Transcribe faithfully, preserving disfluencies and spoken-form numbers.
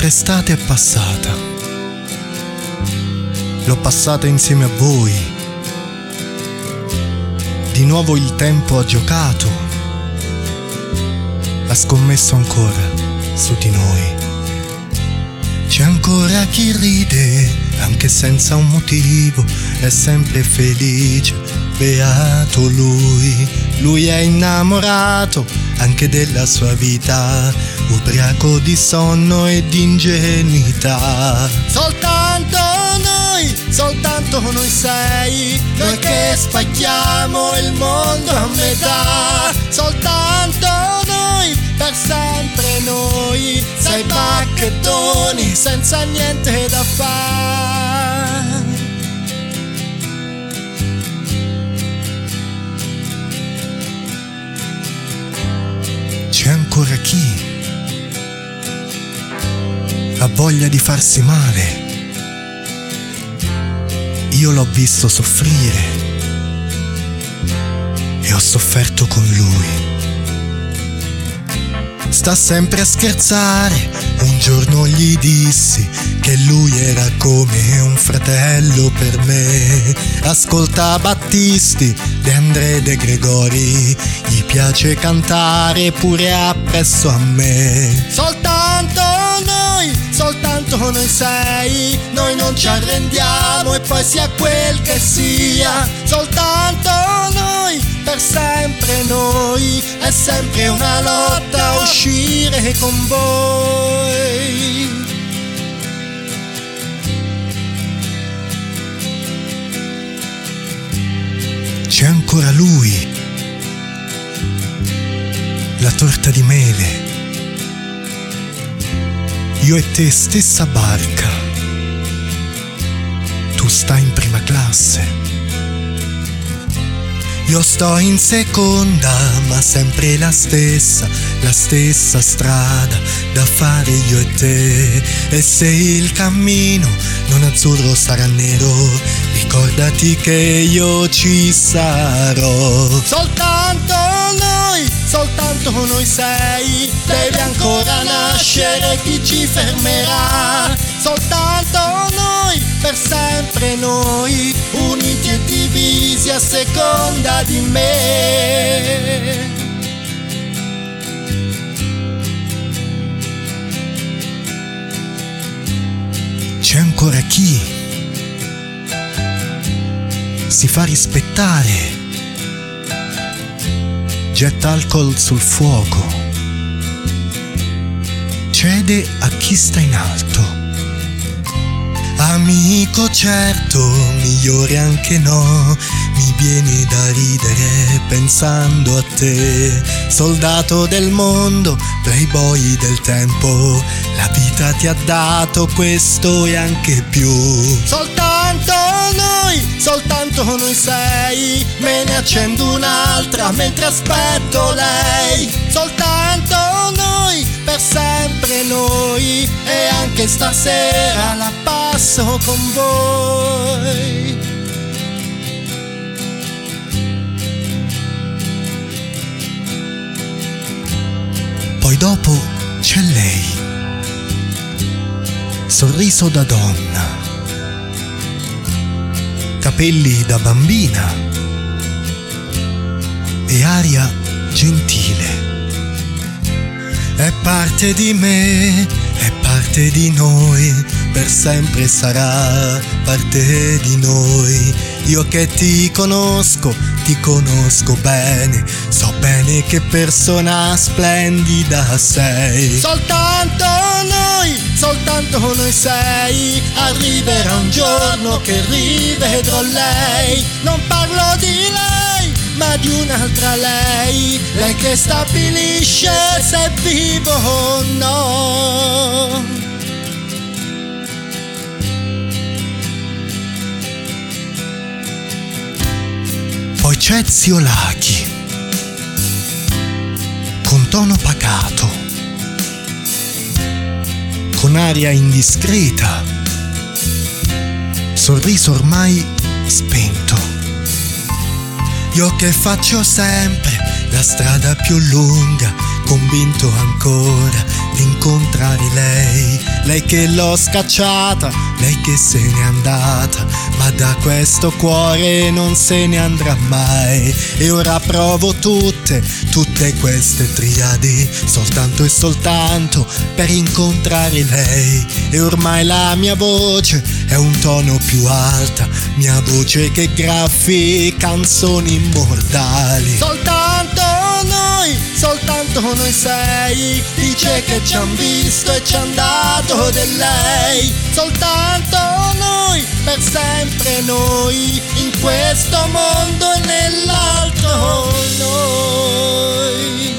un'altra estate è passata. L'ho passata insieme a voi. Di nuovo il tempo ha giocato, ha scommesso ancora su di noi. C'è ancora chi ride, anche senza un motivo, è sempre felice, beato lui. Lui è innamorato anche della sua vita, ubriaco di sonno e di ingenuità. Soltanto noi, soltanto noi sei, noi che spacchiamo il mondo a metà. Soltanto noi, per sempre noi, sei bacchettoni senza niente da fare. C'è ancora chi ha voglia di farsi male. Io l'ho visto soffrire e ho sofferto con lui. Sta sempre a scherzare, un giorno gli dissi che lui era come un fratello per me. Ascolta Battisti, De André, De Gregori, gli piace cantare pure appresso a me. Soltanto noi, soltanto noi sei, noi non ci arrendiamo e poi sia quel che sia. Soltanto noi, per sempre noi, è sempre una lotta a uscire con voi. C'è ancora lui, la torta di mele, io e te stessa barca, tu stai in prima classe, io sto in seconda, ma sempre la stessa, la stessa strada da fare io e te. E se il cammino non azzurro sarà nero, ricordati che io ci sarò. Soltanto noi, soltanto noi sei, deve ancora nascere chi ci fermerà. Soltanto noi, per sempre noi, uniti e divisi a seconda di me. C'è ancora chi si fa rispettare, getta alcol sul fuoco, cede a chi sta in alto. Amico certo, migliore anche no, mi viene da ridere pensando a te. Soldato del mondo, playboy del tempo, la vita ti ha dato questo e anche più. Soltanto noi, soltanto noi sei, me ne accendo un'altra mentre aspetto lei. Soltanto noi, per sempre noi, e anche stasera la passo con voi. Poi dopo c'è lei, sorriso da donna, capelli da bambina e aria gentile. È parte di me, è parte di noi, per sempre sarà parte di noi. Io che ti conosco, ti conosco bene, so bene che persona splendida sei. Soltanto noi, soltanto noi sei, arriverà un giorno che rivedrò lei. Non parlo di lei, ma di un'altra lei, lei che stabilisce se vivo o no. Poi c'è zio Lachi, con tono pacato, con aria indiscreta, sorriso ormai spento. Io che faccio sempre la strada più lunga, convinto ancora di incontrare lei, lei che l'ho scacciata, lei che se n'è andata, ma da questo cuore non se ne andrà mai. E ora provo tutte, tutte queste triadi, soltanto e soltanto per incontrare lei. E ormai la mia voce è un tono più alta, mia voce che graffi canzoni immortali. Soltanto noi, soltanto noi sei, dice che ci han visto e ci han dato del lei. Soltanto noi, per sempre noi, in questo mondo e nell'altro noi.